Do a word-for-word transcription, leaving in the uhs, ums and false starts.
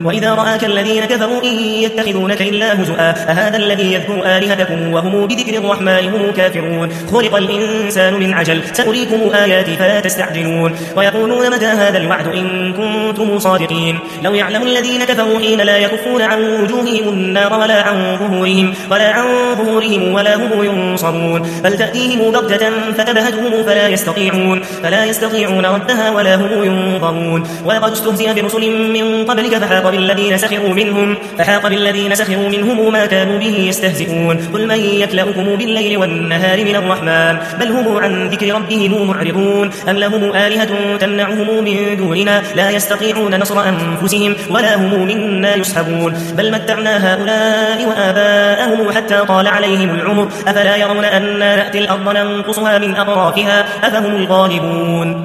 وإذا رآك الذين كفروا إن يتخذونك إلا هزؤا أهذا الذي يذكر آلهتكم وهم بذكر الرحمن هم كافرون خلق الإنسان من عجل سأريكم آياتي فلا تستعجلون ويقولون متى هذا الوعد إن كنتم صادقين لو يعلم الذين كفروا حين لا يكفون عن وجوههم النار ولا عن ظهورهم ولا عن ظهورهم ولا هم ينصرون بل تأتيهم بغتة فتبهتهم فلا يستطيعون فلا يستطيعون ردها ولا هم ينظرون ولقد استهزئ برسل من قبلك فحاق بالذين سخروا منهم فحاق بالذين سخروا منهم ما كانوا به يستهزئون قل من يكلؤكم بالليل والنهار من الرحمن بل هم عن ذكر ربهم معرضون أم لهم آلهة تمنعهم من دوننا لا يستطيعون نصر أنفسهم ولا هم منا يسحبون بل متعنا هؤلاء وآباءهم حتى طال عليهم العمر أفلا يرون أنا نأتي الأرض ننقصها من أطرافها أفهم الغالبون